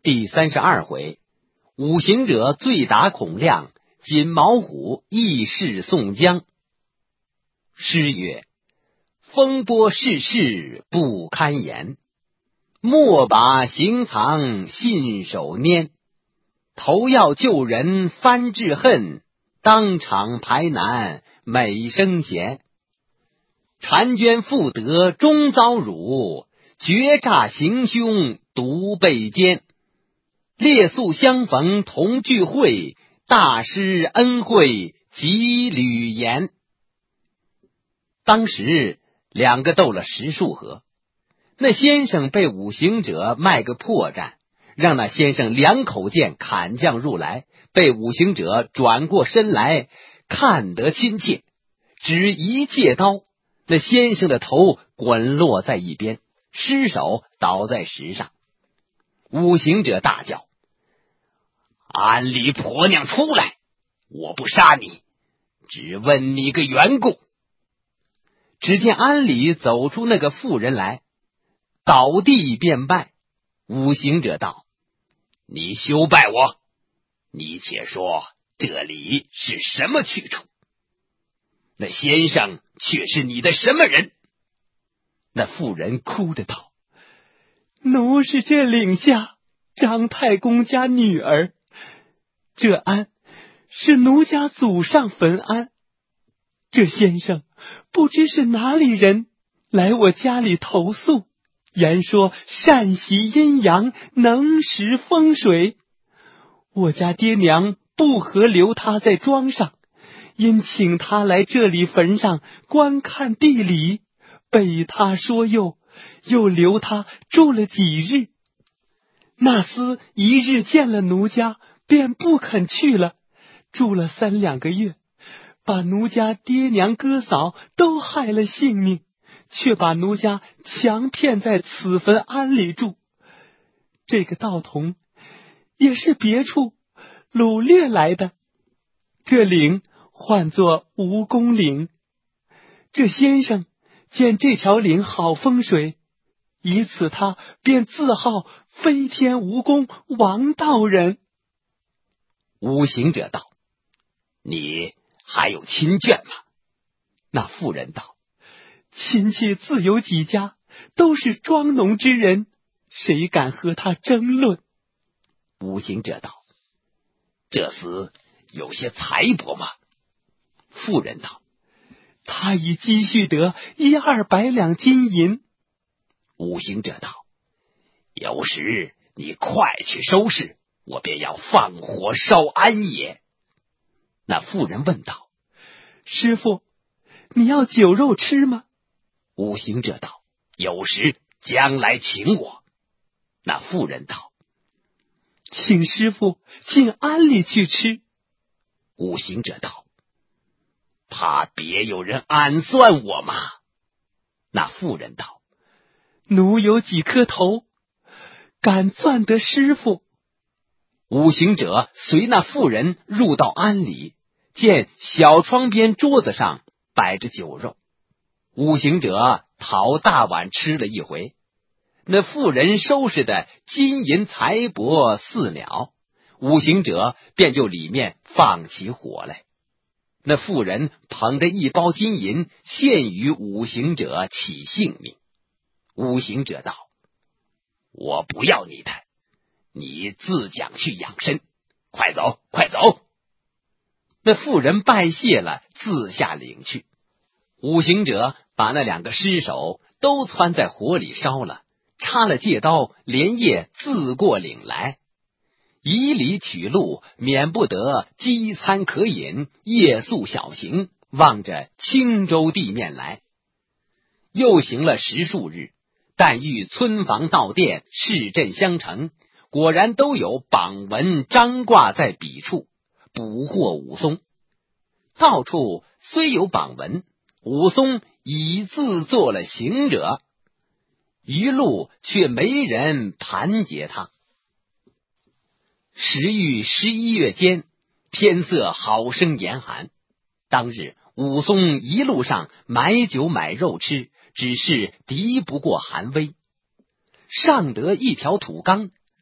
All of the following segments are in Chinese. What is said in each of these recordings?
第32回，五行者醉打孔亮，锦毛虎义释宋江。诗曰：风波世事不堪言，莫把行藏信手拈。头要救人翻至恨，当场排难美声弦。婵娟妇德终遭辱，绝诈行凶独被奸。列宿相逢同聚会，大施恩惠几缕言。当时两个斗了10数合，那先生被五行者卖个破绽，让那先生2口剑砍将入来，被五行者转过身来，看得亲切，只一借刀，那先生的头滚落在一边，尸首倒在石上。五行者大叫：安里婆娘出来，我不杀你，只问你个缘故。只见安里走出那个妇人来，倒地便拜。五行者道：你休拜我，你且说这里是什么去处？那先生却是你的什么人？那妇人哭着道： 奴是这岭下张太公家女儿，这安是奴家祖上坟安。这先生不知是哪里人，来我家里投宿，言说善习阴阳，能识风水。我家爹娘不合留他在庄上，因请他来这里坟上观看地理，被他说诱，又留他住了几日。那厮一日见了奴家，便不肯去了，住了3、2个月，把奴家爹娘哥嫂都害了性命，却把奴家强骗在此坟安里住。这个道童也是别处掳掠来的，这岭唤作蜈蚣岭。这先生见这条岭好风水，以此他便自号飞天蜈蚣王道人。 五行者道：你还有亲眷吗？那妇人道： 亲戚自有几家，都是庄农之人，谁敢和他争论？ 五行者道：这厮有些财帛吗？妇人道： 他已积蓄得1、200两金银。 五行者道：有时你快去收拾，我便要放火烧安也。那妇人问道： 师父，你要酒肉吃吗？ 五行者道：有时将来请我。那妇人道： 请师父进安里去吃。 五行者道：怕别有人暗算我吗？那妇人道： 奴有几颗头，敢攥得师父。 五行者随那妇人入到安里，见小窗边桌子上摆着酒肉，五行者讨大碗吃了一回。那妇人收拾的金银财帛4鸟，五行者便就里面放起火来。那妇人捧着1包金银献与五行者起性命。五行者道：我不要你的，你自讲去养身，快走快走。那妇人拜谢了，自下岭去。五行者把那2个尸首都汆在火里烧了，插了戒刀，连夜自过岭来。以里取路，免不得饥餐可饮，夜宿小行，望着青州地面来。又行了10数日，但遇村房道店，市镇相承，果然都有榜文张挂在彼处，捕获武松。到处虽有榜文，武松已自做了行者，余路却没人盘结他。时遇11月间，天色好生严寒。当日武松一路上买酒买肉吃，只是敌不过寒威。上得一条土冈，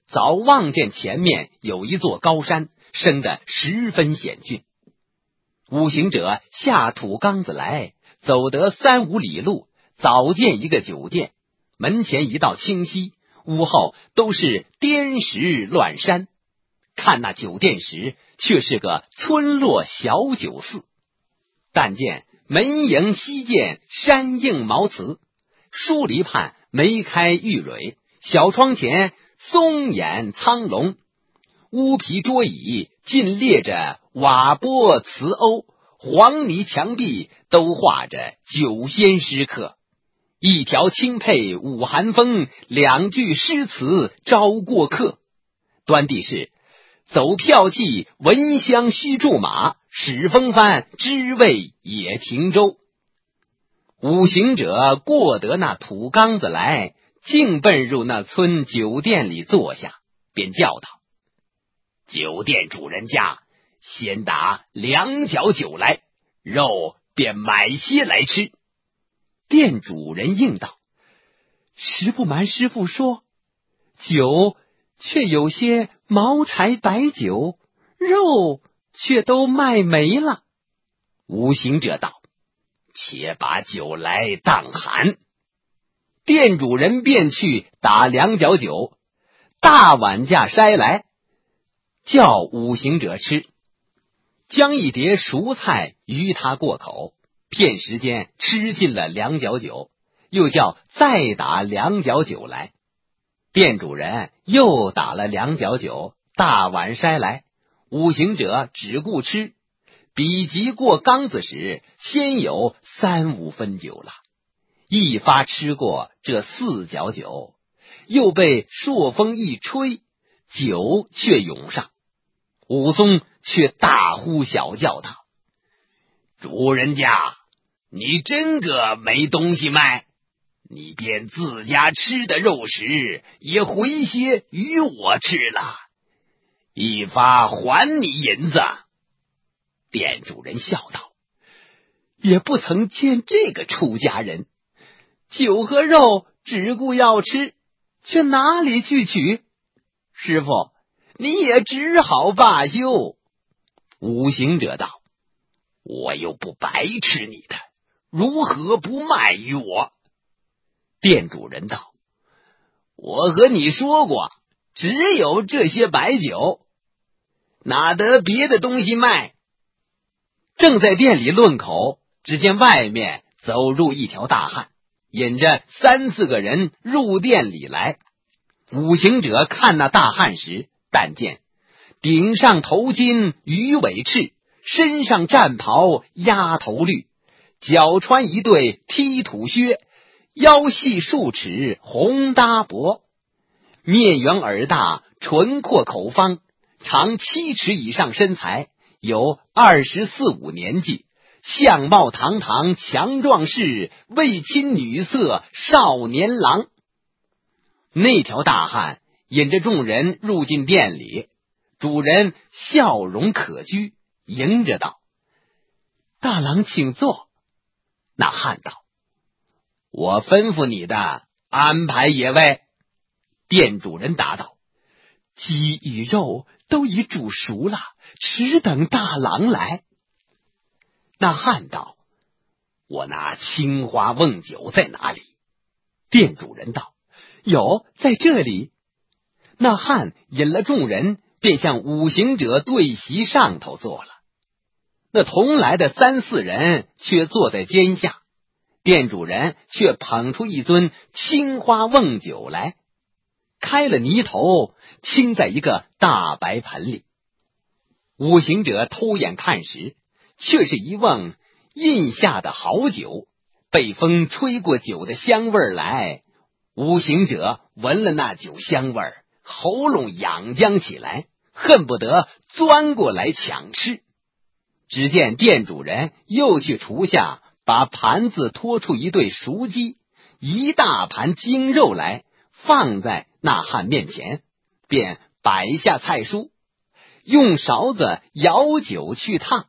早望见前面有一座高山，升得十分险峻。五行者下土缸子来，走得3、5里路，早见一个酒店，门前一道清溪，屋后都是颠石乱山。看那酒店时，却是个村落小酒肆。但见门迎西涧，山映茅茨，疏篱畔梅开玉蕊，小窗前松眼苍龙，乌皮桌椅尽列着瓦钵瓷瓯，黄泥墙壁都画着酒仙诗刻，一条青佩舞寒风，2句诗词招过客。端地是走票骑，闻香须驻马，使风帆，知味也停舟。五行者过得那土缸子来，径奔入那村酒店里坐下，便叫道：酒店主人家先打2角酒来，肉便买些来吃。店主人应道： 实不瞒师父说，酒却有些茅柴白酒，肉却都卖没了。 五行者道：且把酒来当寒。店主人便去打2角酒，大碗架筛来，叫五行者吃，将一碟熟菜与他过口，片时间吃尽了2角酒，又叫再打2角酒来。店主人又打了2角酒，大碗筛来，五行者只顾吃，比及过缸子时，先有3、5分酒了。一发吃过这4角酒，又被朔风一吹，酒却涌上。武松却大呼小叫道：主人家，你真个没东西卖，你便自家吃的肉食也回些与我吃了，一发还你银子。店主人笑道：也不曾见这个出家人，酒和肉只顾要吃，却哪里去取？师傅，你也只好罢休。五行者道：我又不白吃你的，如何不卖于我？店主人道：我和你说过，只有这些白酒，哪得别的东西卖？正在店里论口，只见外面走入一条大汉，引着3、4个人入店里来。五行者看那大汉时，但见顶上头巾鱼尾翅，身上战袍鸭头绿，脚穿一对踢土靴，腰系数尺红搭脖，面圆耳大，唇阔口方，长7尺以上身材，有24、25年纪，相貌堂堂，强壮士，为亲女色，少年郎。那条大汉引着众人入进店里，主人笑容可掬，迎着道：大郎请坐。那汉道：我吩咐你的，安排也未？店主人答道：鸡与肉都已煮熟了，只等大郎来。那汉道：我那青花瓮酒在哪里？店主人道：有，在这里。那汉引了众人，便向五行者对席上头坐了。那同来的3、4人却坐在肩下，店主人却捧出一樽青花瓮酒来，开了泥头，倾在一个大白盆里。五行者偷眼看时，却是一瓮印下的好酒，被风吹过酒的香味来。五行者闻了那酒香味，喉咙痒僵起来，恨不得钻过来抢吃。只见店主人又去厨下把盘子拖出一对熟鸡，一大盘精肉来，放在那汉面前，便摆下菜蔬，用勺子舀酒去烫。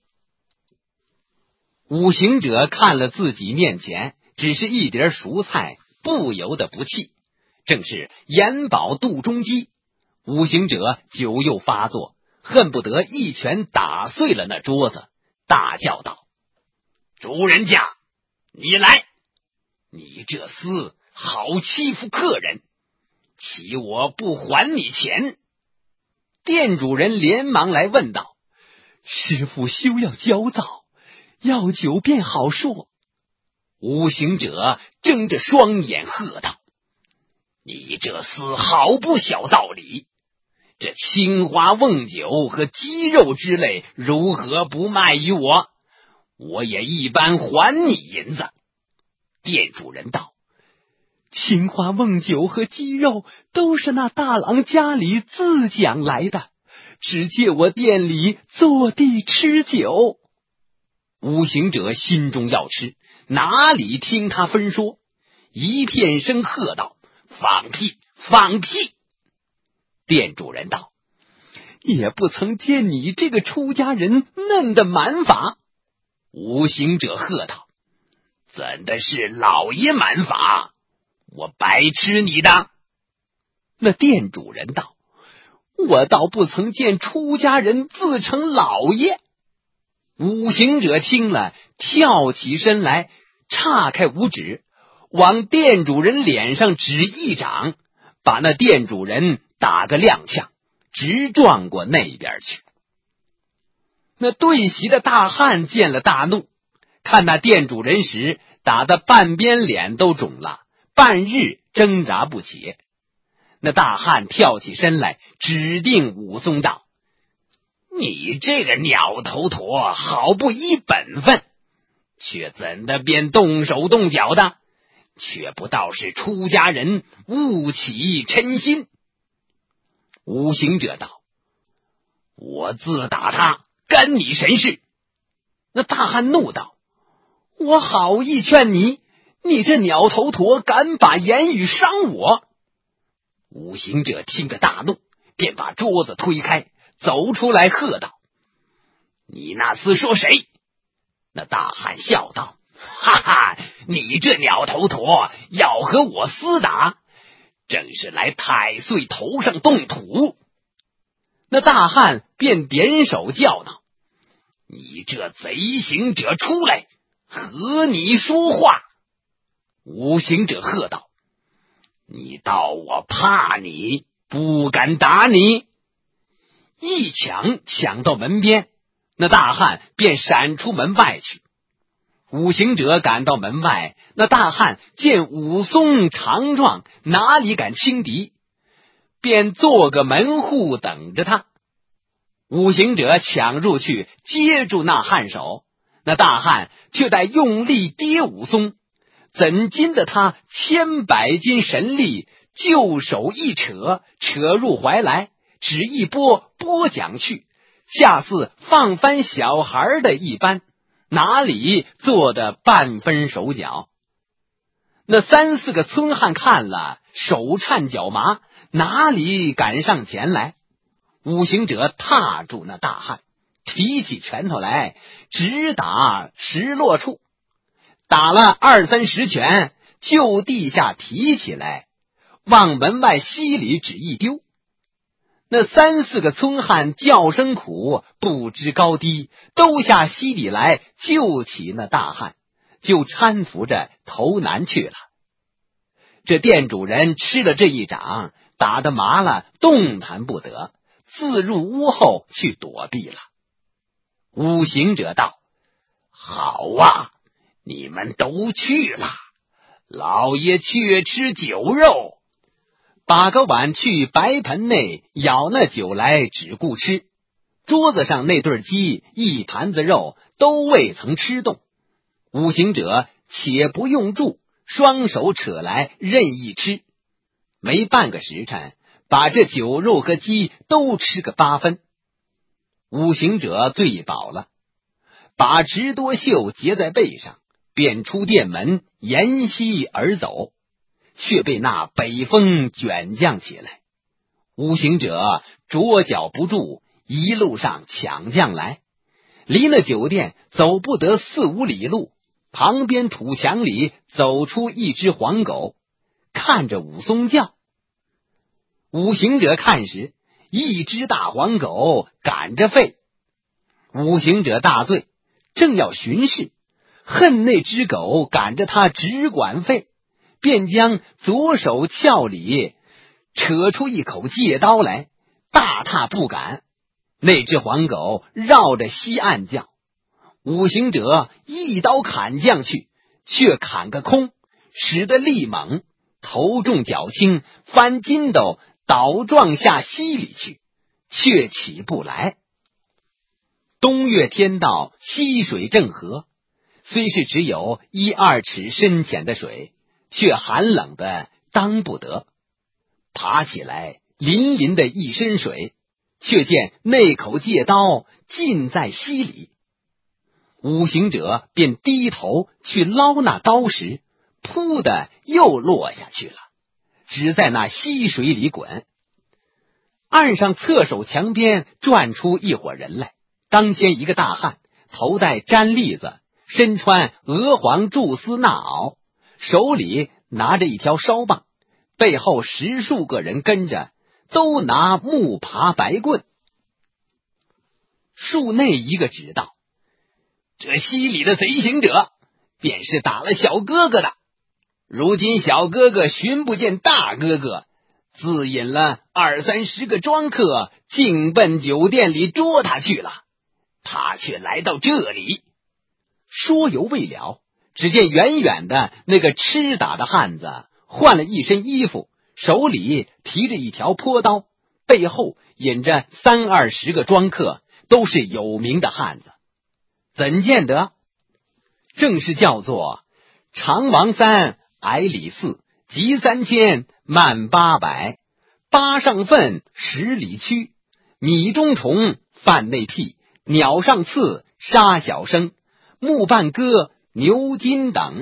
五行者看了自己面前只是一碟熟菜，不由得不气，正是眼饱肚中饥， 五行者酒又发作，恨不得一拳打碎了那桌子，大叫道：主人家，你来！你这厮好欺负客人，岂我不还你钱？店主人连忙来问道： 师傅休要焦躁，要酒便好说。 五行者睁着双眼喝道：你这厮好不晓道理，这青花瓮酒和鸡肉之类如何不卖于我？我也一般还你银子。店主人道： 青花瓮酒和鸡肉都是那大郎家里自讲来的，只借我店里坐地吃酒。 五行者心中要吃，哪里听他分说，一片声喝道：放屁，放屁！店主人道： 也不曾见你这个出家人嫩的蛮法。 五行者喝道：怎的是老爷蛮法？我白吃你的！ 那店主人道：我倒不曾见出家人自称老爷。 五行者听了，跳起身来，岔开五指，往店主人脸上指一掌，把那店主人打个踉跄，直撞过那边去。那对席的大汉见了大怒，看那店主人时打得半边脸都肿了，半日挣扎不起。那大汉跳起身来，指定武松道：你这个鸟头陀好不依本分，却怎的便动手动脚的？却不道是出家人，误起嗔心。五行者道：我自打他，干你神事？那大汉怒道：我好意劝你，你这鸟头陀敢把言语伤我！五行者听得大怒，便把桌子推开，走出来喝道：你那厮说谁？那大汉笑道：哈哈，你这鸟头陀要和我厮打，正是来太岁头上动土。那大汉便点手叫道：你这贼行者出来，和你说话！五行者喝道：你道我怕你，不敢打你。一抢到门边，那大汉便闪出门外去。五行者赶到门外，那大汉见武松强壮，哪里敢轻敌，便做个门户等着他。五行者抢入去，接住那汉手，那大汉却待用力跌武松，怎禁得他千百斤神力，就手一扯，扯入怀来，只一拨桨去，下似放翻小孩的一般，哪里做的半分手脚。那三四个村汉看了，手颤脚麻，哪里敢上前来。五行者踏住那大汉，提起拳头来，直打石落处，打了二三十拳，就地下提起来，往门外溪里只一丢。那三四个村汉叫声苦，不知高低，都下溪里来救起那大汉，就搀扶着投南去了。这店主人吃了这一掌，打得麻了，动弹不得，自入屋后去躲避了。五行者道：好啊，你们都去了，老爷却吃酒肉。把个碗去白盆内舀那酒来，只顾吃。桌子上那对鸡一盘子肉都未曾吃动。五行者且不用箸，双手扯来任意吃。没半个时辰，把这酒肉和鸡都吃个八分。五行者醉饱了，把直多袖结在背上，便出店门沿溪而走，却被那北风卷降起来。五行者着脚不住，一路上抢将来，离那酒店走不得4-5里路，旁边土墙里走出一只黄狗，看着武松叫。五行者看时， 一只大黄狗赶着吠。五行者大醉，正要巡视，恨那只狗赶着他只管吠，便将左手鞘里扯出一口戒刀来，大踏步赶。那只黄狗绕着西岸叫，五行者一刀砍将去，却砍个空，使得力猛，头重脚轻，翻筋斗倒撞下溪里去，却起不来。冬月天道，溪水正和，虽是只有1-2尺深浅的水，却寒冷的当不得。爬起来淋淋的一身水，却见那口戒刀浸在溪里。五行者便低头去捞那刀时，扑的又落下去了，只在那溪水里滚。岸上侧手墙边转出一伙人来，当先一个大汉，头戴毡笠子，身穿鹅黄苎丝衲袄，手里拿着一条烧棒，背后10数个人跟着，都拿木耙白棍。树内一个指道：这溪里的贼行者，便是打了小哥哥的。如今小哥哥寻不见大哥哥，自引了20-30个庄客，径奔酒店里捉他去了。他却来到这里。说犹未了，只见远远的那个吃打的汉子换了一身衣服，手里提着一条坡刀，背后引着30-20个庄客，都是有名的汉子。怎见得？正是叫做长王3，矮里4，急3000，慢800，八上粪10里驱，米中虫，饭内屁，鸟上刺，杀小生，木半歌，牛筋等。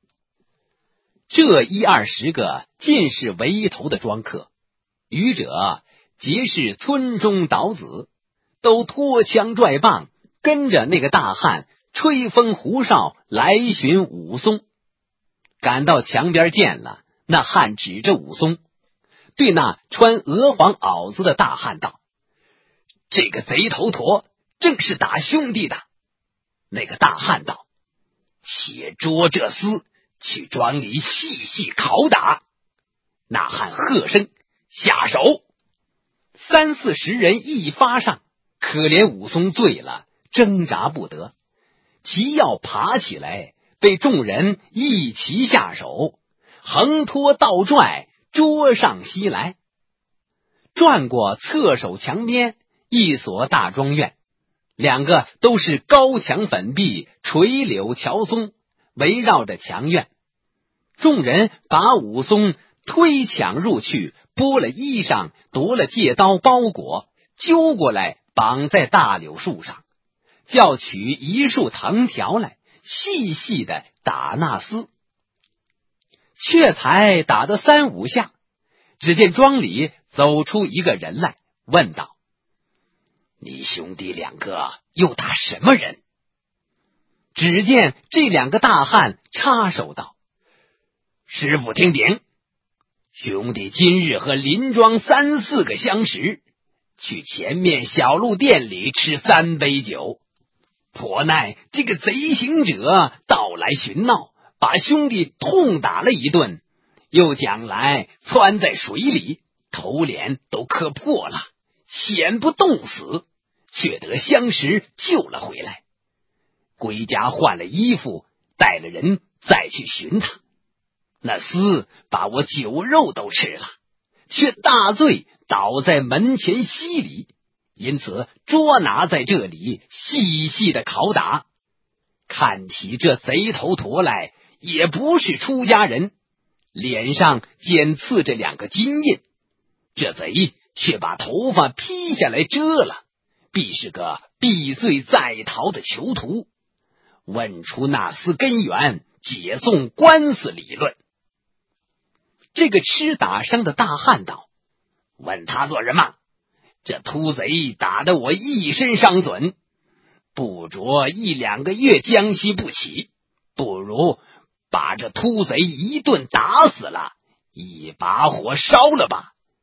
这1-20个尽是围头的庄客，余者皆是村中倒子，都拖枪拽棒，跟着那个大汉吹风胡哨来寻武松。赶到墙边见了，那汉指着武松，对那穿鹅黄袄子的大汉道：这个贼头陀正是打兄弟的。那个大汉道：且捉这厮去庄里细细拷打。那汉喝声：下手！30-40人一发上，可怜武松醉了，挣扎不得，其要爬起来，被众人一齐下手，横拖倒拽，捉上西来。转过侧手墙边一所大庄院，2个都是高墙粉壁，垂柳乔松，围绕着墙院。众人把武松推抢入去，剥了衣裳，夺了戒刀包裹，揪过来绑在大柳树上，叫取一束藤条来，细细的打那厮。却才打得3-5下，只见庄里走出一个人来，问道：你兄弟2个又打什么人？只见这2个大汉插手道：师傅听禀，兄弟今日和邻庄3-4个相识，去前面小路店里吃3杯酒，颇奈这个贼行者到来寻闹，把兄弟痛打了一顿，又将来窜在水里，头脸都磕破了，险不冻死，却得相识救了回来。归家换了衣服，带了人再去寻他。那厮把我酒肉都吃了，却大醉倒在门前溪里，因此捉拿在这里细细的拷打。看起这贼头陀来，也不是出家人，脸上仅刺着2个金印，这贼却把头发披下来遮了，必是个避罪在逃的囚徒。问出那厮根源，解送官司理论。这个吃打伤的大汉道：问他做什么？这秃贼打得我一身伤损，不着1-2个月将息不起，不如把这秃贼一顿打死了，一把火烧了吧，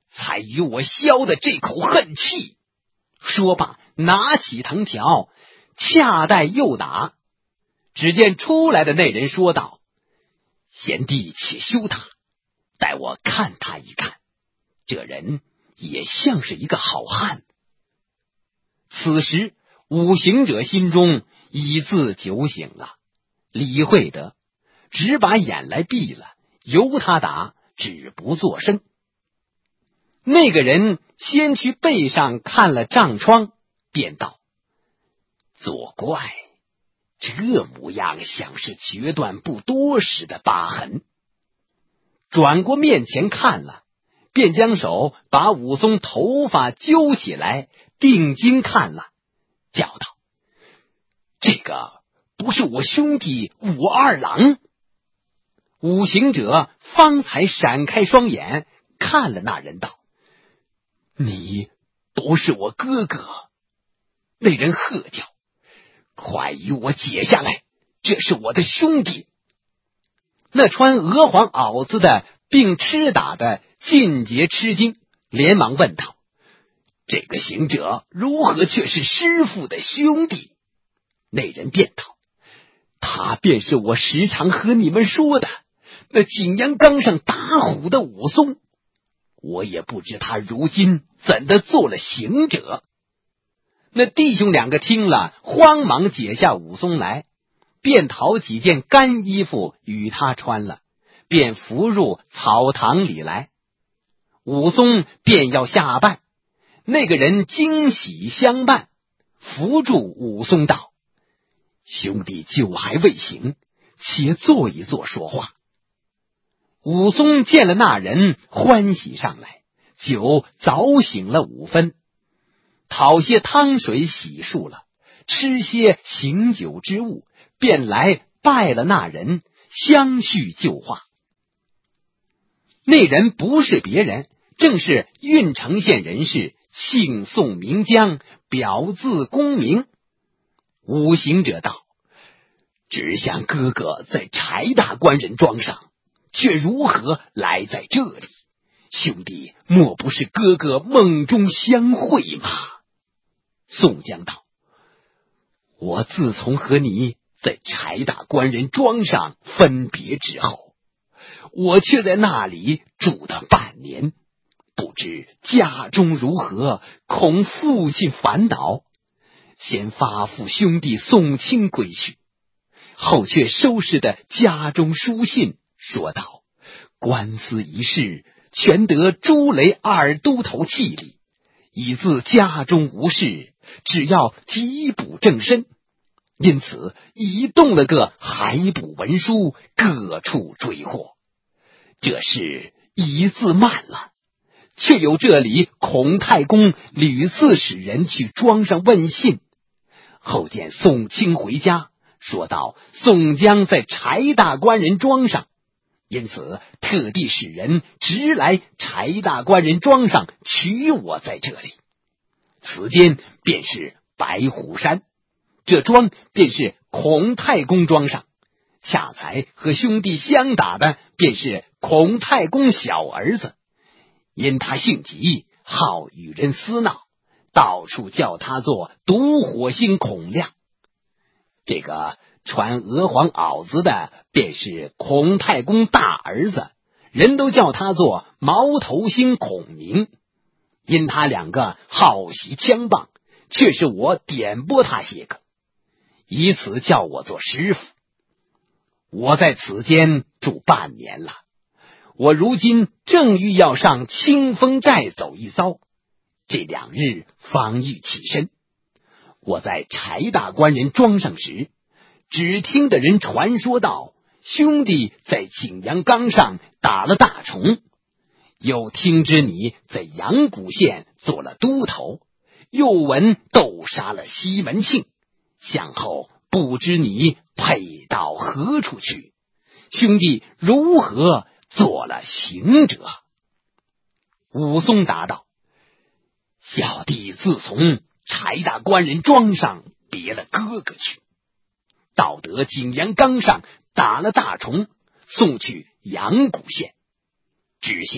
才与我消的这口恨气。说罢，拿起藤条，恰待又打。只见出来的那人说道：贤弟且休他，待我看他一看，这人也像是一个好汉。此时五行者心中已自酒醒了，理会得，只把眼来闭了，由他打，只不作声。那个人先去背上看了帐疮，便道：作怪，这模样像是决断不多时的疤痕。转过面前看了，便将手把武松头发揪起来，定睛看了，叫道：这个不是我兄弟武二郎？五行者方才闪开双眼，看了那人道：你不是我哥哥。那人喝叫：快与我解下来，这是我的兄弟。那穿鹅黄袄子的并吃打的尽皆吃惊，连忙问道：这个行者如何却是师父的兄弟？那人便道：他便是我时常和你们说的那景阳冈上打虎的武松。我也不知他如今怎的做了行者。那弟兄两个听了，慌忙解下武松来，便讨几件干衣服与他穿了，便扶入草堂里来。武松便要下拜，那个人惊喜相伴，扶住武松道：兄弟酒还未醒，且坐一坐说话。武松见了那人，欢喜上来，酒早醒了5分，讨些汤水洗漱了，吃些醒酒之物，便来拜了那人，相叙旧话。那人不是别人，正是郓城县人士，姓宋名江，表字公明。五行者道：只想哥哥在柴大官人庄上，却如何来在这里？兄弟莫不是哥哥梦中相会吗？宋江道：我自从和你在柴大官人庄上分别之后，我却在那里住了半年，不知家中如何，恐父亲烦恼，先发付兄弟送亲归去，后却收拾的家中书信，说道：官司一事，全得朱雷二都头气力，以自家中无事，只要缉捕正身，因此已动了个海捕文书，各处追获。这事一字慢了，却有这里孔太公屡次使人去庄上问信，后见宋清回家，说道宋江在柴大官人庄上，因此特地使人直来柴大官人庄上取我在这里。此间便是白虎山，这庄便是孔太公庄上，恰才和兄弟相打的便是孔太公小儿子，因他性急，好与人厮闹，到处叫他做毒火星孔亮。这个穿鹅黄袄子的便是孔太公大儿子，人都叫他做毛头星孔明。因他两个好习枪棒，却是我点拨他些个，以此叫我做师傅。我在此间住半年了，我如今正欲要上清风寨走一遭，这2日方欲起身。我在柴大官人庄上时，只听的人传说道，兄弟在景阳冈上打了大虫，又听知你在阳谷县做了都头，又闻斗杀了西门庆，向后不知你配到何处去，兄弟如何做了行者？武松答道：小弟自从柴大官人庄上别了哥哥去，到得景阳冈上打了大虫，送去阳谷县，知县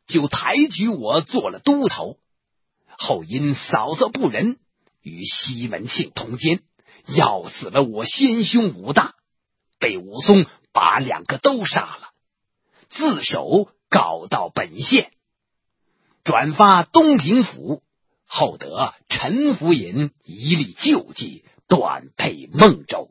就抬举我做了都头。后因嫂嫂不仁，与西门庆通奸，要死了我先兄武大，被武松把2个都杀了，自首告到本县，转发东平府，后得陈府尹一力救济，断配孟州。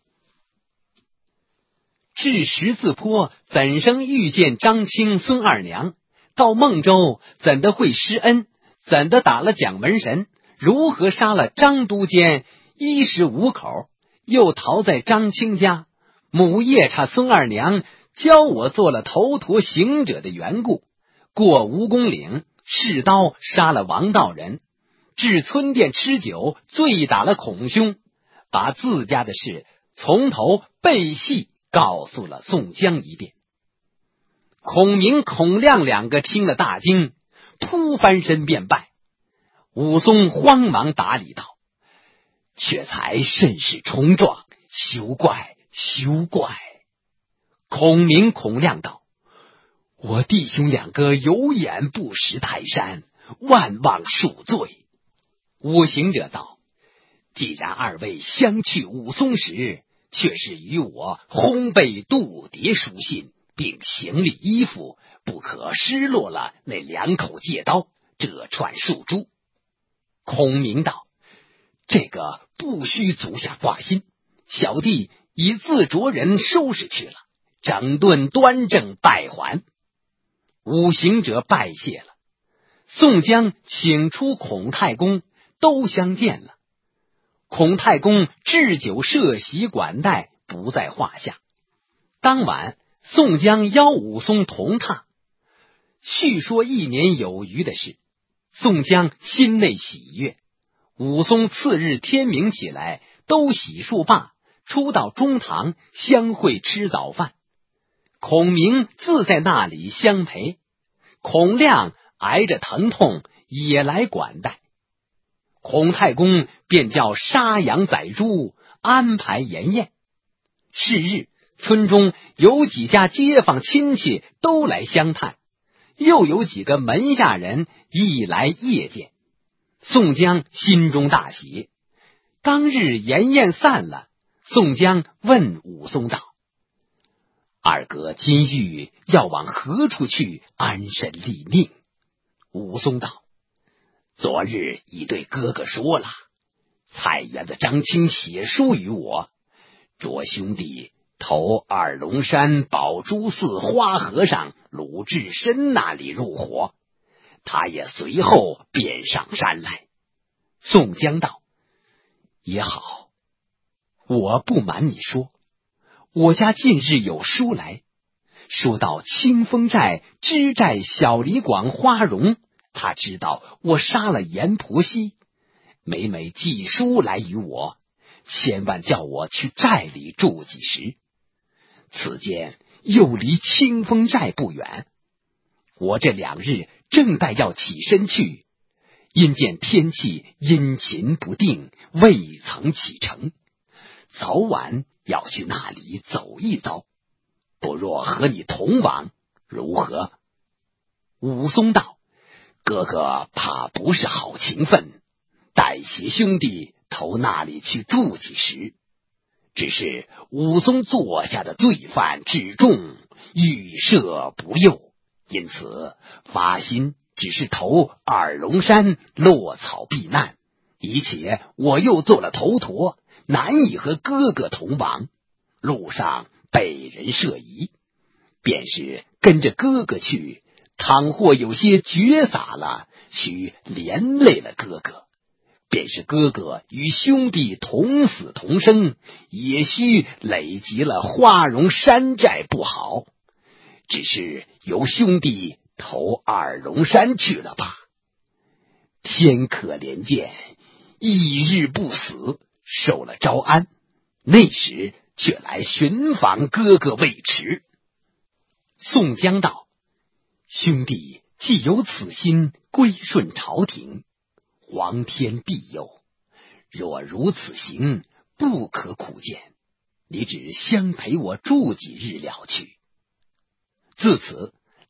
至十字坡，怎生遇见张青、孙二娘？到孟州，怎的会施恩？怎的打了蒋门神？如何杀了张都监？衣食五口，又逃在张青家。母夜叉孙二娘教我做了头陀行者的缘故，过蜈蚣岭，试刀杀了王道人，至村店吃酒，醉打了孔兄，把自家的事从头背细告诉了宋江一遍。孔明、孔亮2个听了大惊，扑翻身便拜。武松慌忙打理道：却才甚是冲撞，休怪休怪。孔明、孔亮道：我弟兄2个有眼不识泰山，万望恕罪。五行者道：既然2位相去武松时，却是与我烘焙渡牒书信，并行李衣服，不可失落了那2口戒刀，这串树珠。孔明道：这个不须足下挂心，小弟已自着人收拾去了，整顿端正拜还。五行者拜谢了。宋江请出孔太公，都相见了。孔太公置酒设席管待，不在话下。当晚宋江邀武松同榻，叙说1年有余的事。宋江心内喜悦。武松次日天明起来，都洗漱罢，出到中堂相会吃早饭。孔明自在那里相陪，孔亮挨着疼痛也来管待。孔太公便叫杀羊宰猪，安排筵宴。是日，村中有几家街坊亲戚都来相探，又有几个门下人亦来谒见。宋江心中大喜。当日筵宴散了，宋江问武松道：二哥今欲要往何处去安身立命？武松道：昨日已对哥哥说了，菜园子张青写书与我，着兄弟投二龙山宝珠寺花和尚鲁智深那里入伙，他也随后便上山来。宋江道：也好，我不瞒你说，我家近日有书来，说到清风寨知寨小李广花荣，他知道我杀了阎婆惜，每每寄书来与我，千万叫我去寨里住几时。此间又离清风寨不远，我这2日正待要起身去，因见天气阴晴不定，未曾启程，早晚要去那里走一遭，不若和你同往，如何？武松道：哥哥怕不是好情分，带些兄弟投那里去住几时。只是武松做下的罪犯至重，预设不宥，因此发心只是投二龙山落草避难，以且我又做了头陀，难以和哥哥同往，路上被人设疑，便是跟着哥哥去，倘或有些绝洒了，须连累了哥哥，便是哥哥与兄弟同死同生，也须累及了花荣山寨不好，只是由兄弟投二龙山去了吧。天可怜见，一日不死，受了招安，那时却来寻访哥哥未迟。宋江道：兄弟既有此心，归顺朝廷，皇天庇佑，若如此行，不可苦见，你只相陪我住几日了去。自此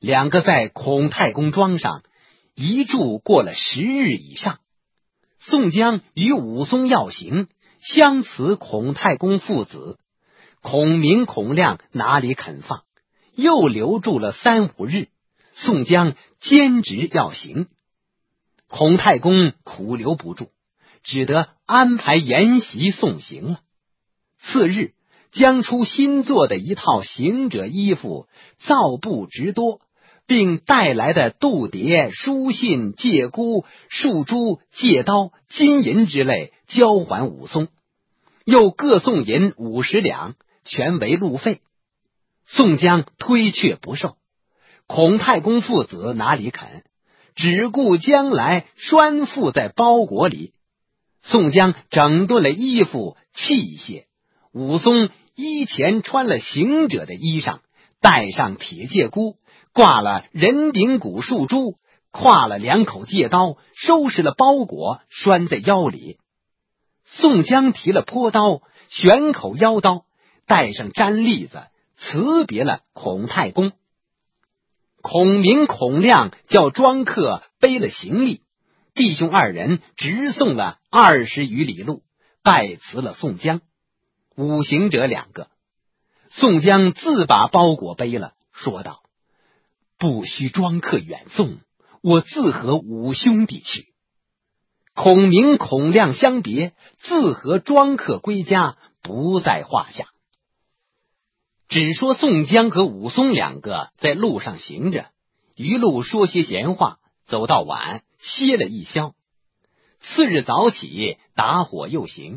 两个在孔太公庄上一住过了10日以上。宋江与武松要行，相辞孔太公父子，孔明、孔亮哪里肯放，又留住了3、5日。宋江坚持要行，孔太公苦留不住，只得安排筵席送行了。次日，将出新做的一套行者衣服，皂布直多，并带来的度牒、书信、借箍、束珠、借刀、金银之类交还武松，又各送银50两，全为路费。宋江推却不受，孔太公父子哪里肯，只顾将来拴附在包裹里。宋江整顿了衣服器械，武松衣前穿了行者的衣裳，戴上铁戒箍，挂了人顶骨束珠，挎了2口戒刀，收拾了包裹，拴在腰里。宋江提了坡刀，悬口腰刀，带上毡栗子，辞别了孔太公。孔明、孔亮叫庄客背了行李，弟兄2人直送了20余里路，拜辞了宋江。五行者2个，宋江自把包裹背了，说道：不须庄客远送，我自和5兄弟去。孔明、孔亮相别，自和庄客归家，不在话下。只说宋江和武松2个在路上行着，一路说些闲话，走到晚，歇了一宵。次日早起，打火又行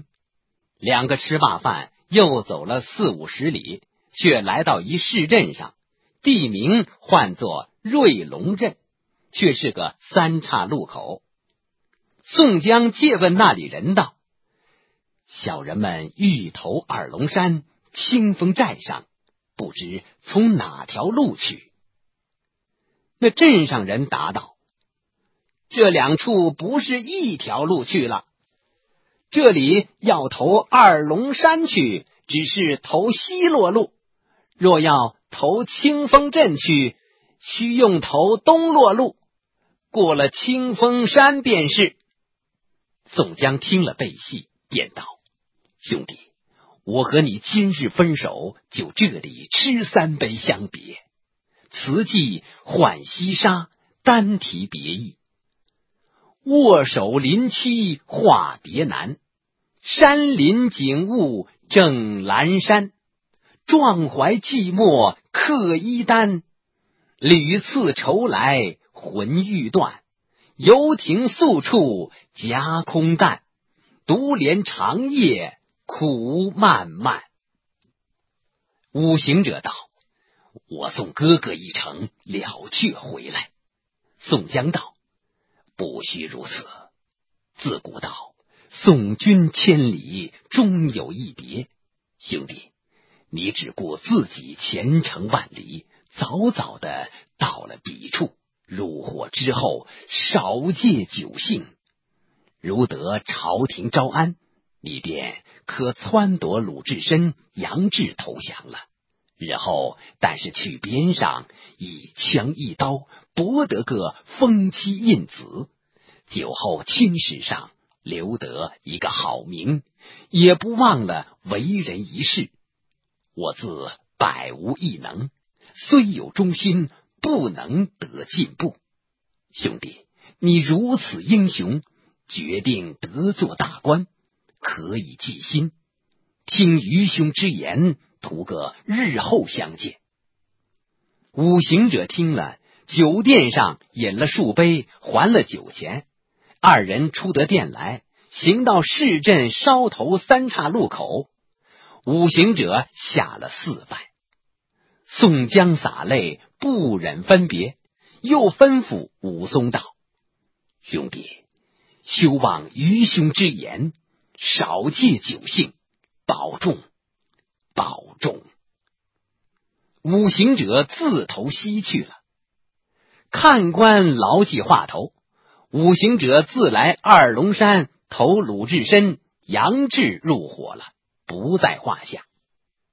，2个吃罢饭，又走了40、50里，却来到一市镇上，地名唤作瑞龙镇，却是个3岔路口。宋江借问那里人道：小人们欲投二龙山清风寨上，不知从哪条路去。那镇上人答道：这2处不是一条路去了，这里要投二龙山去，只是投西洛路，若要投清风镇去，需用投东洛路，过了清风山便是。宋江听了背戏，便道：兄弟，我和你今日分手，就这里吃3杯相别。此际浣溪沙，单提别意。握手临期话别难，山林景物正阑珊。壮怀寂寞客衣单，屡次愁来魂欲断。游亭宿处夹空担，独怜长夜苦漫漫。五行者道：我送哥哥一程，了却回来。宋江道：不须如此，自古道送君千里，终有一别。兄弟，你只顾自己前程万里，早早的到了彼处，入伙之后少借酒兴，如得朝廷招安，你便可撺掇鲁智深、杨志投降了。日后但是去边上一枪一刀，博得个封妻印子，酒后青史上留得一个好名，也不忘了为人一事。我自百无一能，虽有忠心，不能得进步。兄弟，你如此英雄，决定得做大官，可以记心。听愚兄之言，图个日后相见。五行者听了，酒店上饮了数杯，还了酒钱。2人出得店来，行到市镇梢头3岔路口，五行者下了4拜。宋江洒泪，不忍分别，又吩咐武松道：兄弟，休忘愚兄之言，少借酒兴，保重保重。五行者自投西去了。看官牢记话头，五行者自来二龙山投鲁智深、杨志入伙了，不在话下。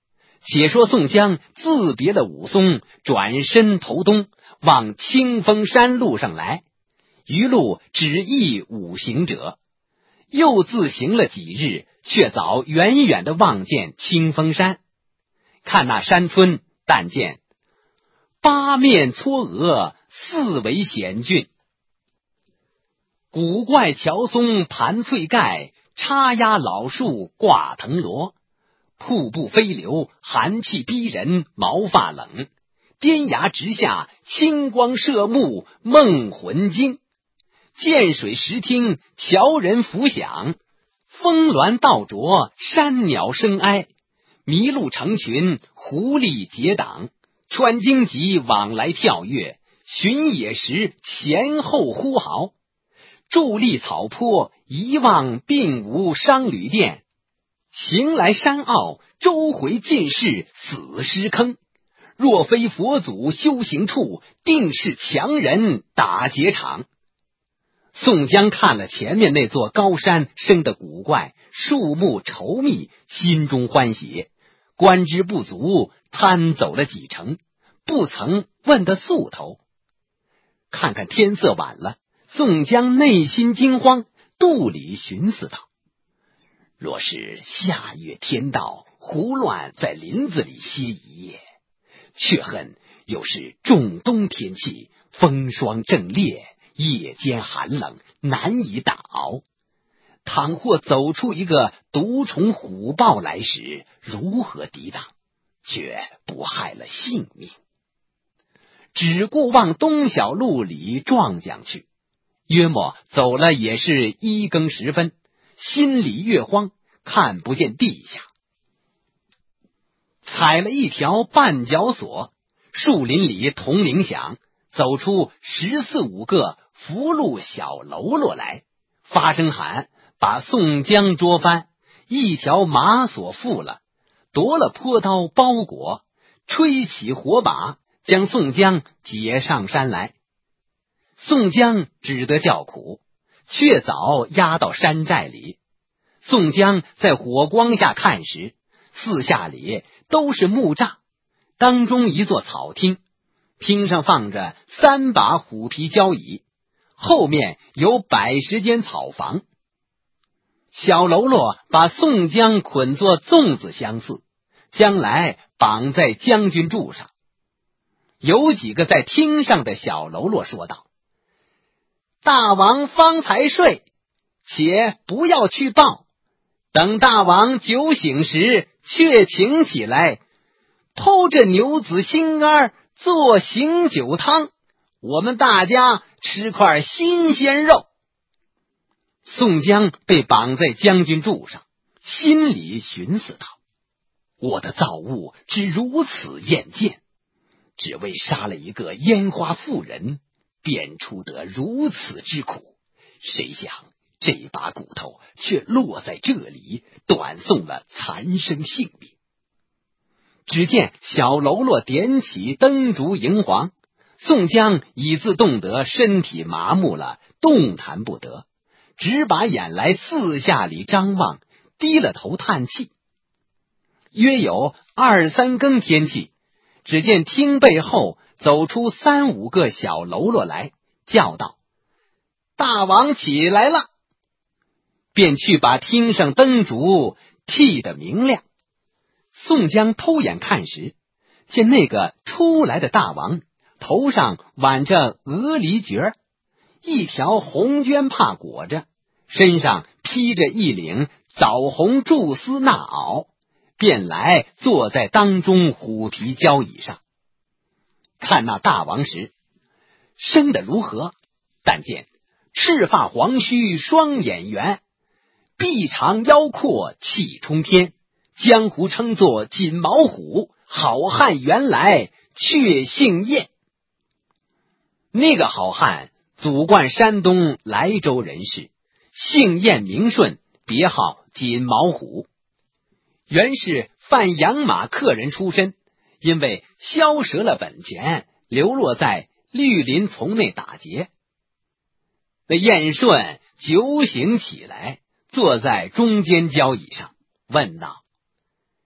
且说宋江自别了武松，转身投东，往清风山路上来，余路只忆五行者。又自行了几日，却早远远的望见清风山。看那山村，但见八面嵯峨，四围险峻，古怪乔松盘翠盖，插压老树挂藤萝。瀑布飞流，寒气逼人，毛发冷。颠崖直下，清光射目，梦魂惊。涧水石听，樵人浮响。峰峦倒着，山鸟声哀。麋鹿成群，狐狸结党。穿荆棘，往来跳跃。寻野时，前后呼号。伫立草坡，一望并无商旅店。行来山坳，周回尽是死尸坑。若非佛祖修行处，定是强人打劫场。宋江看了前面那座高山生得古怪，树木稠密，心中欢喜，观之不足，贪走了几程，不曾问得宿头。看看天色晚了，宋江内心惊慌，肚里寻思道：若是下月天到，胡乱在林子里歇一夜，却恨又是仲冬天气，风霜正烈，夜间寒冷，难以打熬。倘或走出一个毒虫虎豹来时，如何抵挡，却不害了性命。只顾往东小路里撞将去，约莫走了也是1更时分，心里越慌，看不见地下。踩了一条绊脚索，树林里铜铃响，走出14、15个福禄小喽啰来，发声喊，把宋江捉翻，一条马索缚了，夺了坡刀包裹，吹起火把，将宋江解上山来。宋江只得叫苦，却早押到山寨里。宋江在火光下看时，四下里都是木栅，当中一座草厅，厅上放着3把虎皮交椅，后面有100-10间草房。小喽啰把宋江捆作粽子相似，将来绑在将军柱上。有几个在厅上的小喽啰说道：大王方才睡，且不要去报，等大王酒醒时，却请起来，剖着牛子心肝做醒酒汤，我们大家吃块新鲜肉。宋江被绑在将军柱上，心里寻思道：我的造物之如此艳贱，只为杀了一个烟花妇人，便出得如此之苦，谁想这把骨头却落在这里，短送了残生性命。只见小喽啰点起灯烛迎黄，宋江已自冻得身体麻木了，动弹不得，只把眼来四下里张望，低了头叹气。约有2、3更天气，只见厅背后走出3、5个小喽啰来，叫道：大王起来了！便去把厅上灯烛替得明亮。宋江偷眼看时，见那个出来的大王头上挽着鹅梨角，一条红绢帕裹着，身上披着一领枣红菟丝衲袄，便来坐在当中虎皮交椅上。看那大王时，生得如何？但见赤发黄须，双眼圆，臂长腰阔，气冲天，江湖称作锦毛虎，好汉原来却姓燕。那个好汉祖贯山东莱州人士，姓燕名顺，别号锦毛虎，原是贩养马客人出身，因为消折了本钱，流落在绿林丛内打劫。那燕顺酒醒起来，坐在中间交椅上，问道：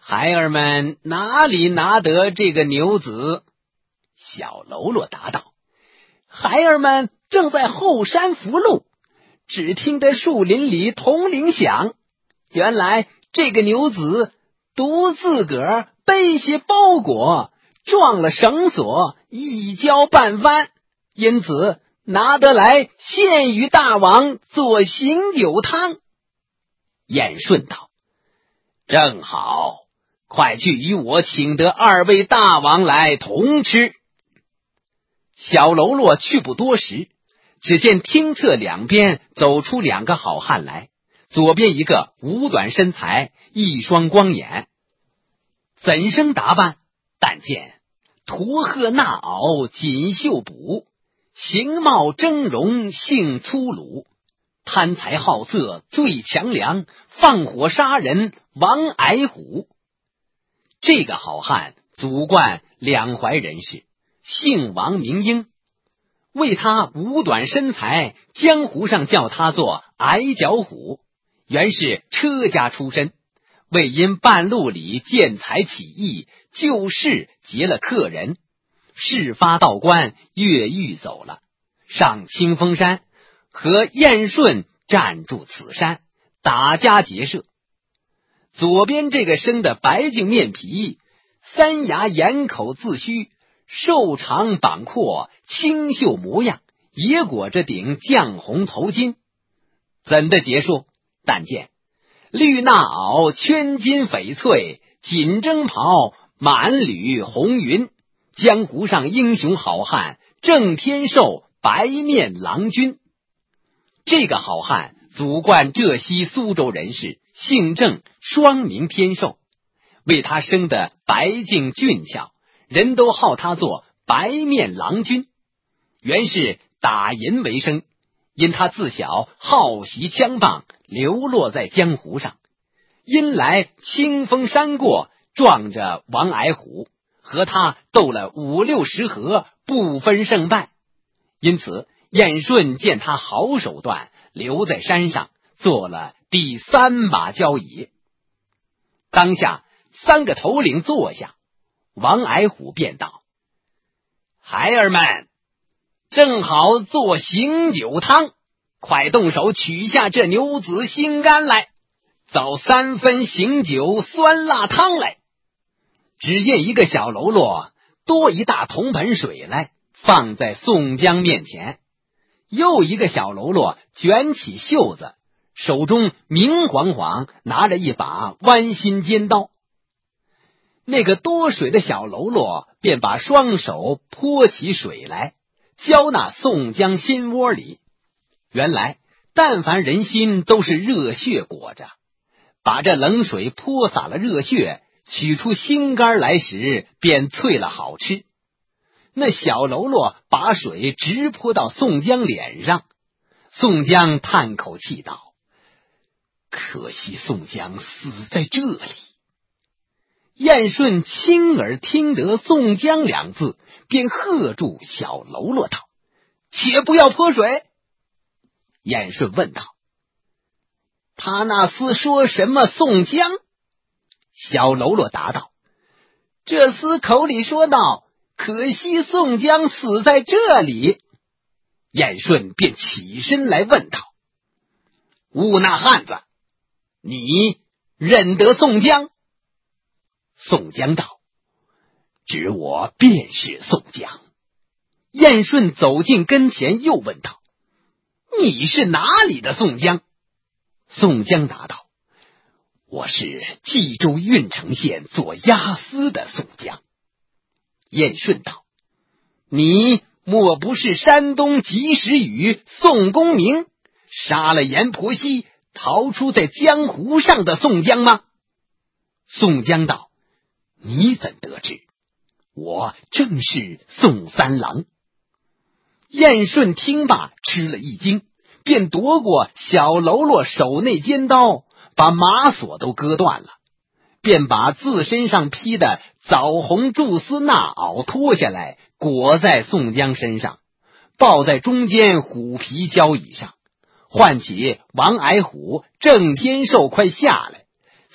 孩儿们哪里拿得这个牛子？小喽啰答道：孩儿们正在后山扶路，只听得树林里铜铃响，原来这个牛子独自个儿背些包裹，撞了绳索，一跤半翻，因此拿得来献与大王做醒酒汤。燕顺道：正好，快去与我请得二位大王来同吃。小喽啰去不多时，只见厅侧两边走出两个好汉来，左边一个五短身材，一双光眼，怎生打扮？但见驼鹤纳袄，锦绣补，形貌峥嵘，性粗鲁，贪财好色，最强梁，放火杀人，王矮虎。这个好汉祖贯两淮人士，姓王名英，为他五短身材，江湖上叫他做矮脚虎，原是车家出身，为因半路里见财起意，就事劫了客人，事发道观，越狱走了，上清风山，和燕顺暂住此山，打家劫舍。左边这个生的白净面皮，三牙眼口自须，瘦长膀阔，清秀模样，也裹着顶绛红头巾。怎的结束？但见绿衲袄，圈金翡翠，锦征袍，满缕红云，江湖上英雄好汉郑天寿，白面郎君。这个好汉祖贯浙西苏州人士，姓郑，双名天寿，为他生得白净俊俏，人都号他做白面郎君，原是打银为生，因他自小好习枪棒，流落在江湖上，因来清风山过，撞着王矮虎，和他斗了5、60合，不分胜败，因此燕顺见他好手段，留在山上做了第3把交椅。当下3个头领坐下，王矮虎便道：孩儿们正好做醒酒汤，快动手取下这牛子心肝来，造3分醒酒酸辣汤来。只见一个小喽啰多一大铜盆水来，放在宋江面前，又一个小喽啰卷起袖子，手中明晃晃拿着一把弯心尖刀。那个多水的小喽啰便把双手泼起水来，浇那宋江心窝里。原来但凡人心都是热血裹着，把这冷水泼洒了热血，取出心肝来时，便脆了好吃。那小喽啰把水直泼到宋江脸上，宋江叹口气道：可惜宋江死在这里。燕顺亲耳听得宋江2字，便喝住小喽啰道：且不要泼水。燕顺问道：他那厮说什么宋江？小喽啰答道：这厮口里说道，可惜宋江死在这里。燕顺便起身来问道：乌那汉子，你认得宋江？宋江道：知我便是宋江。燕顺走近跟前，又问道：你是哪里的宋江？宋江答道：我是冀州郓城县做押司的宋江。燕顺道：你莫不是山东及时雨宋公明，杀了阎婆惜，逃出在江湖上的宋江吗？宋江道：你怎得知？我正是宋三郎。燕顺听罢吃了一惊，便夺过小喽啰手内尖刀，把马索都割断了，便把自身上披的枣红菟丝衲袄脱下来，裹在宋江身上，抱在中间虎皮交椅上，唤起王矮虎、郑天寿快下来，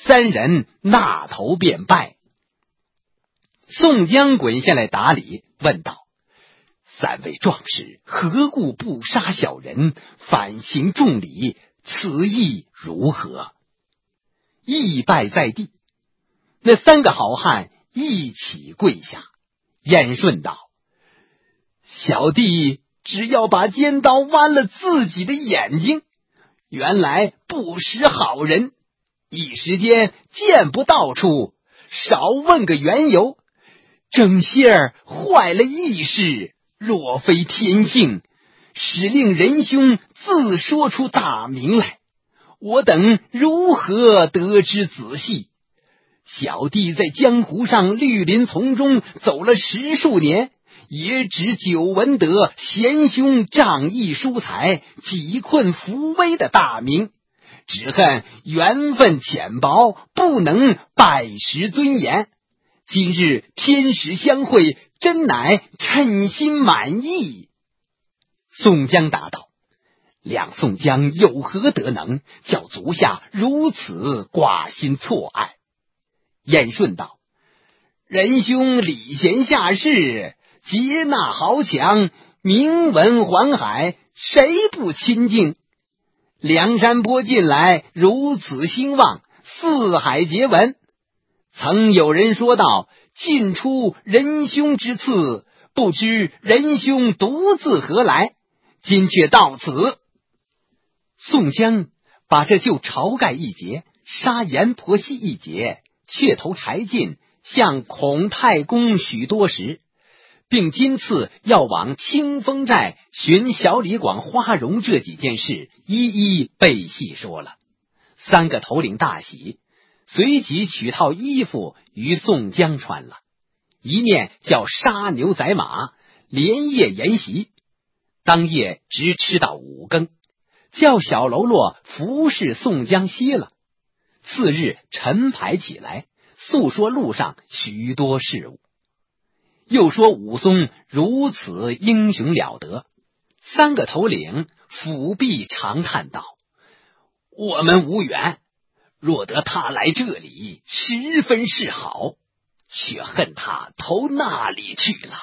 三人纳头便拜。宋江滚下来打礼，问道：三位壮士何故不杀小人，反行重礼？此意如何？一拜在地。那三个好汉一起跪下。燕顺道：小弟只要把尖刀剜了自己的眼睛，原来不识好人，一时间见不到处，少问个缘由，整些儿坏了义事，若非天性，使令仁兄自说出大名来，我等如何得知仔细？小弟在江湖上绿林丛中走了10数年，也只久闻得贤兄仗义疏财，济困扶危的大名，只恨缘分浅薄，不能拜识尊严。今日天使相会，真乃称心满意。宋江答道：两宋江有何德能，叫足下如此挂心错爱？燕顺道：仁兄礼贤下士，接纳豪强，名闻环海，谁不亲近？梁山泊近来如此兴旺，四海皆闻。曾有人说道：进出仁兄之次，不知仁兄独自何来？今却到此。宋江把这救晁盖一劫，杀阎婆惜一劫，却投柴进，向孔太公许多时，并今次要往清风寨寻小李广、花荣这几件事，一一背细说了。三个头领大喜，随即取套衣服与宋江穿了，一面叫杀牛宰马，连夜筵席。当夜直吃到5更，叫小喽啰服侍宋江歇了。次日晨牌起来，诉说路上许多事物，又说武松如此英雄了得。三个头领抚臂长叹道：我们无缘，若得他来这里，十分是好，却恨他投那里去了。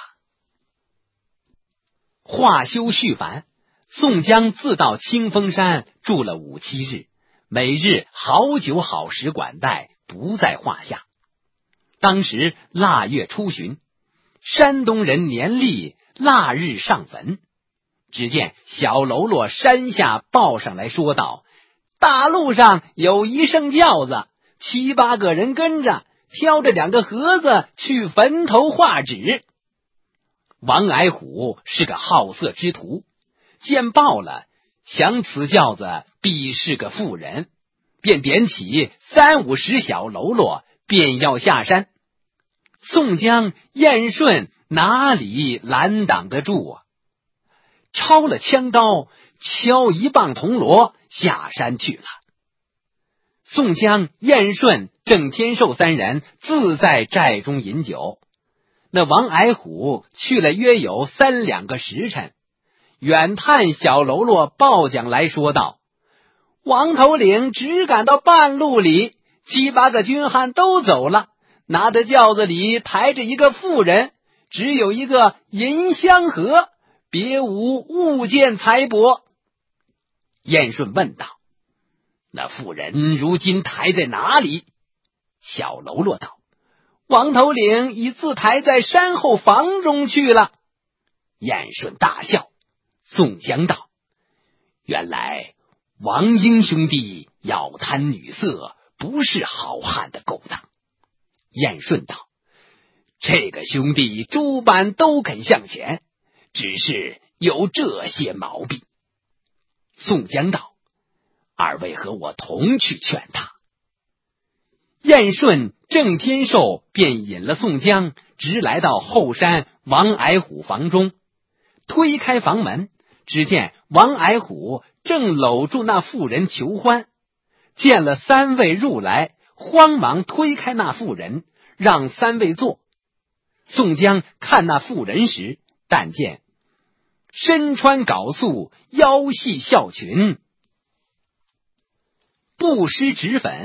话休续返，宋江自到清风山住了5、7日，每日好酒好食管待，不在话下。当时腊月初旬，山东人年历腊日上坟，只见小喽啰山下报上来说道：大路上有一圣轿子，7、8个人跟着，挑着2个盒子去坟头画纸。王矮虎是个好色之徒，见报了，想此轿子必是个妇人，便点起30、50小喽啰，便要下山。宋江、燕顺哪里拦挡得住啊？抄了枪刀，敲一棒铜锣，下山去了。宋江、燕顺、郑天寿3人自在寨中饮酒。那王矮虎去了约有3、2个时辰，远探小喽啰报讲来说道：王头领只赶到半路里，7、8个军汉都走了，拿着轿子里抬着一个妇人，只有一个银香盒，别无物件财帛。燕顺问道：那妇人如今抬在哪里？小喽啰道：王头领已自抬在山后房中去了。燕顺大笑。宋江道：原来王英兄弟要贪女色，不是好汉的勾当。燕顺道：这个兄弟诸般都肯向前，只是有这些毛病。宋江道：二位和我同去劝他。燕顺、郑天寿便引了宋江，直来到后山王矮虎房中，推开房门，只见王矮虎正搂住那妇人求欢，见了3位入来，慌忙推开那妇人，让3位坐。宋江看那妇人时，但见身穿缟素，腰系孝裙，不施脂粉，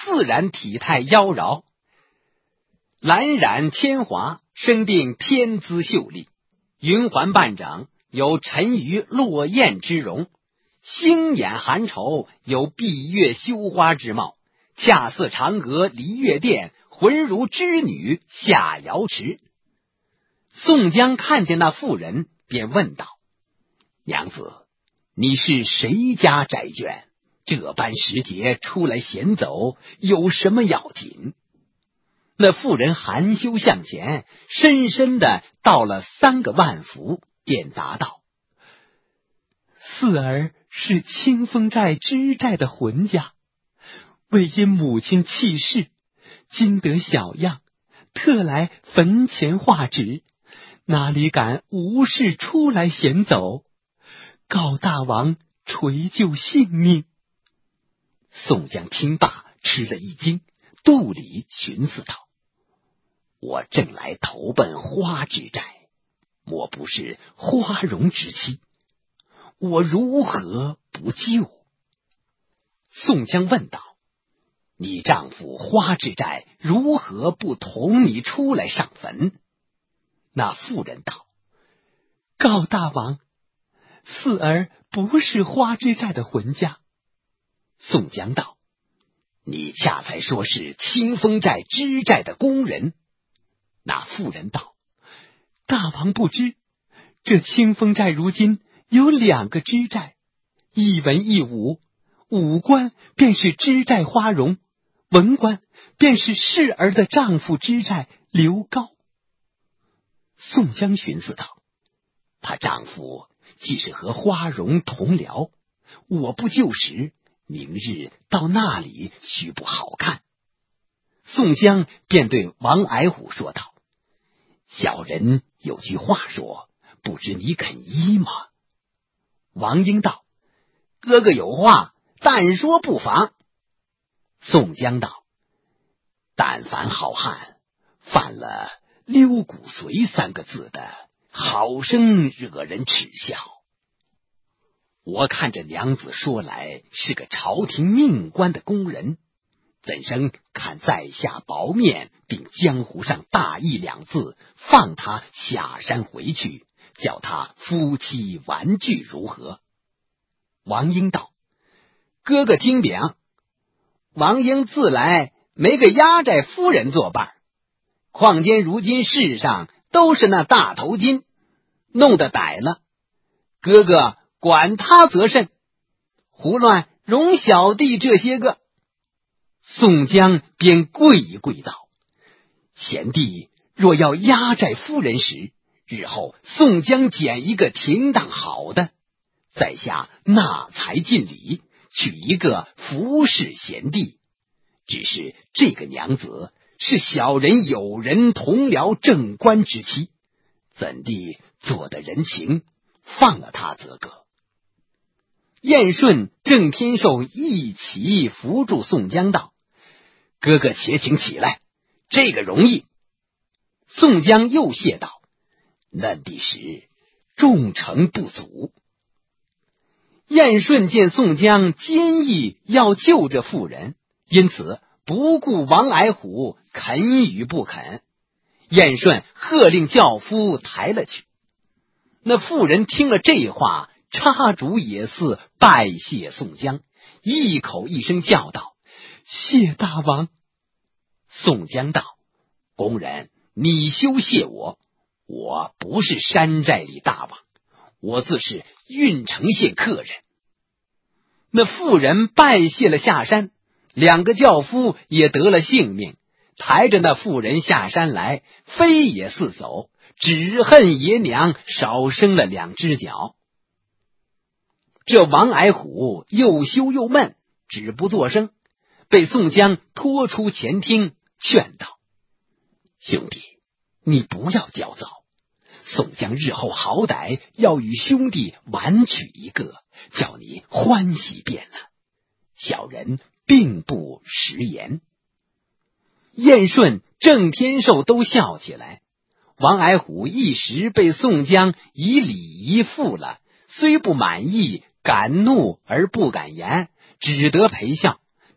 自然体态妖娆，蓝染铅华，生定天姿秀丽，云环半掌，有沉鱼落雁之容，星眼含愁，有闭月羞花之貌，恰似嫦娥离月殿，浑如织女下瑶池。宋江看见那妇人，便问道：娘子，你是谁家宅眷？这般时节出来闲走，有什么要紧？那妇人含羞向前，深深的道了3个万福，便答道： 四儿是清风寨支寨的浑家，为因母亲弃世，今得小样，特来坟前画纸，哪里敢无事出来闲走，告大王垂救性命。 宋江听罢，吃了一惊，肚里寻思道：我正来投奔花之寨，莫不是花荣之妻？我如何不救？宋江问道：你丈夫花之寨如何不同你出来上坟？那妇人道： 告大王，四儿不是花之寨的浑家。 宋江道：你恰才说是清风寨支寨的工人。那妇人道： 大王不知，这清风寨如今有2个支寨，一文一武，武官便是支寨花荣，文官便是世儿的丈夫支寨刘高。 宋江寻思道：她丈夫既是和花荣同僚，我不救时，明日到那里须不好看。宋江便对王矮虎说道：小人有句话说，不知你肯依吗？王英道：哥哥有话，但说不妨。宋江道：但凡好汉犯了溜骨髓3个字的，好生惹人耻笑。我看这娘子说来是个朝廷命官的工人，怎生看在下薄面并江湖上大义2字，放他下山回去，叫他夫妻玩具如何？王英道：哥哥听禀，王英自来没个压寨夫人作伴，况且如今世上都是那大头巾，弄得歹了，哥哥管他则甚，胡乱容小弟这些个。宋江便跪一跪道：贤弟若要压寨夫人时，日后宋江拣一个停当好的，在下纳财进礼，娶一个服侍贤弟。只是这个娘子是小人友人同僚正官之妻，怎地做的人情，放了他则个。燕顺、郑天寿一起扶住宋江道：哥哥且请起来，这个容易。宋江又谢道：嫩地时众诚不足。燕顺见宋江坚毅要救这妇人，因此不顾王矮虎肯与不肯，燕顺喝令轿夫抬了去。那妇人听了这话，插竹也似拜谢宋江，一口一声叫道： 谢大王。 宋江道：工人，你休谢我，我不是山寨里大王，我自是郓城县客人。那妇人拜谢了下山，2个轿夫也得了性命，抬着那妇人下山来，飞也似走，只恨爷娘少生了2只脚。这王矮虎又羞又闷，只不作声，被宋江拖出前厅，劝道：兄弟，你不要焦躁，宋江日后好歹要与兄弟玩娶一个，叫你欢喜遍了，小人并不食言。燕顺、郑天寿都笑起来。王矮虎一时被宋江以礼仪负了，虽不满意，敢怒而不敢言，只得陪笑，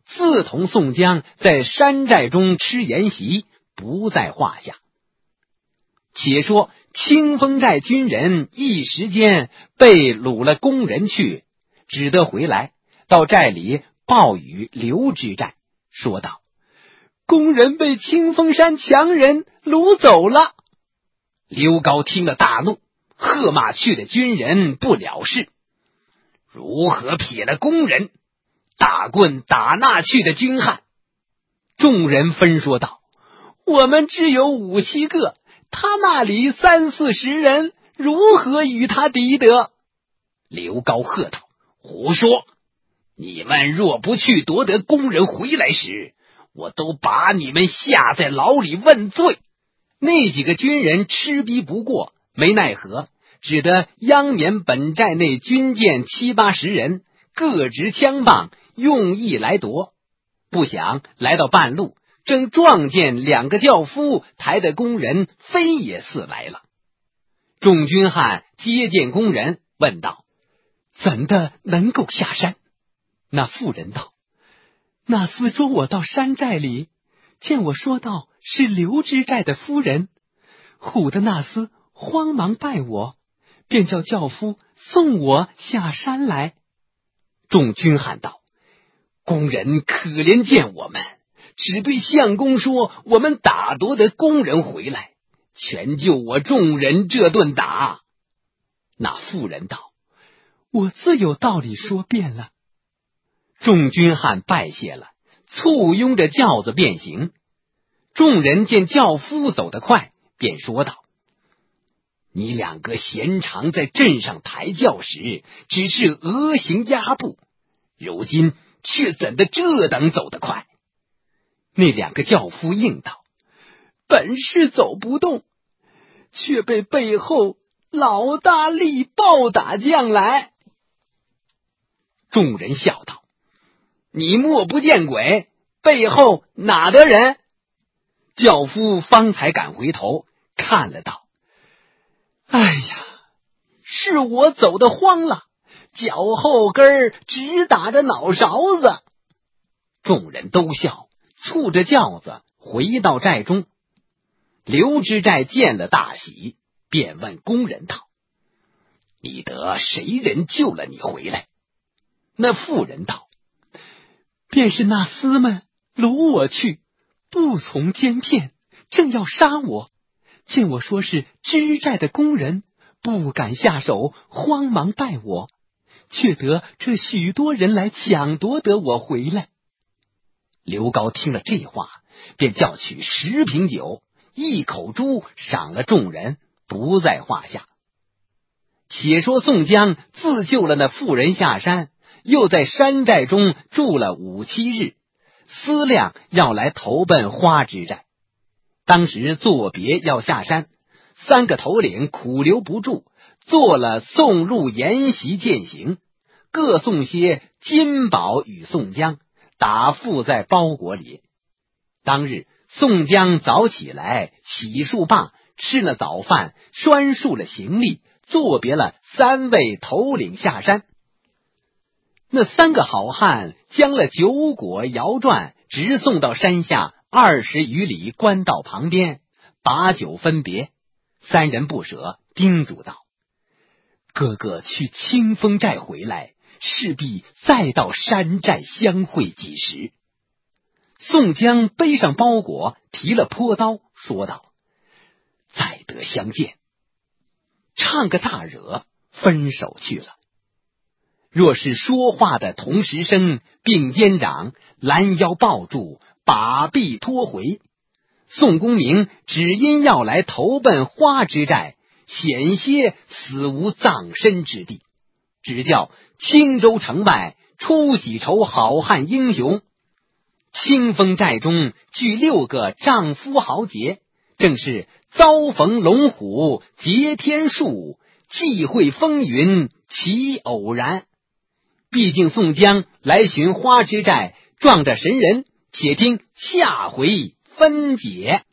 自同宋江在山寨中吃筵席，不在话下。且说清风寨军人一时间被掳了宫人去，只得回来，到寨里报与刘知寨，说道：宫人被清风山强人掳走了。刘高听了大怒，喝骂去的军人不了事，如何撇了宫人，大棍打那去的军汉。众人分说道：我们只有5、7个，他那里30、40人，如何与他敌得？刘高喝道：胡说！你们若不去夺得宫人回来时，我都把你们下在牢里问罪。那几个军人吃逼不过，没奈何，只得央免本寨内军舰7、80人，各执枪棒，用意来夺。不想来到半路，正撞见2个轿夫抬的工人飞也似来了。众军汉接见工人，问道：怎的能够下山？那妇人道：那厮捉我到山寨里，见我说道是刘知寨的夫人，唬得那厮慌忙拜我，便叫轿夫送我下山来。众军汉道：工人可怜见我们，只对相公说我们打夺的工人回来，全就我众人这顿打。那妇人道：我自有道理说遍了。众军汉拜谢了，簇拥着轿子便行。众人见轿夫走得快，便说道：你2个闲常在镇上抬轿时，只是额行压步，如今却怎的这等走得快？那2个轿夫应道：本是走不动，却被背后老大力暴打将来。众人笑道：你莫不见鬼，背后哪得人？轿夫方才赶回头看了道：哎呀，是我走得慌了，脚后跟直打着脑勺子。众人都笑，簇着轿子回到寨中。刘知寨见了大喜，便问工人道：你得谁人救了你回来？那妇人道：便是那厮们掳我去，不从奸骗，正要杀我，见我说是知寨的工人，不敢下手，慌忙拜我，却得这许多人来抢夺得我回来。刘高听了这话，便叫取10瓶酒，1口猪赏了众人，不在话下。且说宋江自救了那妇人下山，又在山寨中住了5、7日，思量要来投奔花之寨。当时作别要下山，3个头领苦留不住，做了送入筵席饯行，各送些金宝与宋江，打附在包裹里。当日宋江早起来，洗漱罢，吃了早饭，拴束了行李，作别了3位头领下山。那3个好汉将了酒果摇转，直送到山下20余里官道旁边，把酒分别。3人不舍，叮嘱道：哥哥去清风寨回来，势必再到山寨相会几时。宋江背上包裹，提了坡刀，说道：再得相见。唱个大惹，分手去了。若是说话的同时声，并肩掌，拦腰抱住，把臂拖回。宋公明只因要来投奔花之寨，险些死无葬身之地，只叫青州城外出几筹好汉英雄。清风寨中聚6个丈夫豪杰，正是遭逢龙虎劫天数，际会风云其偶然。毕竟宋江来寻花之寨，撞着神人，且听下回分解。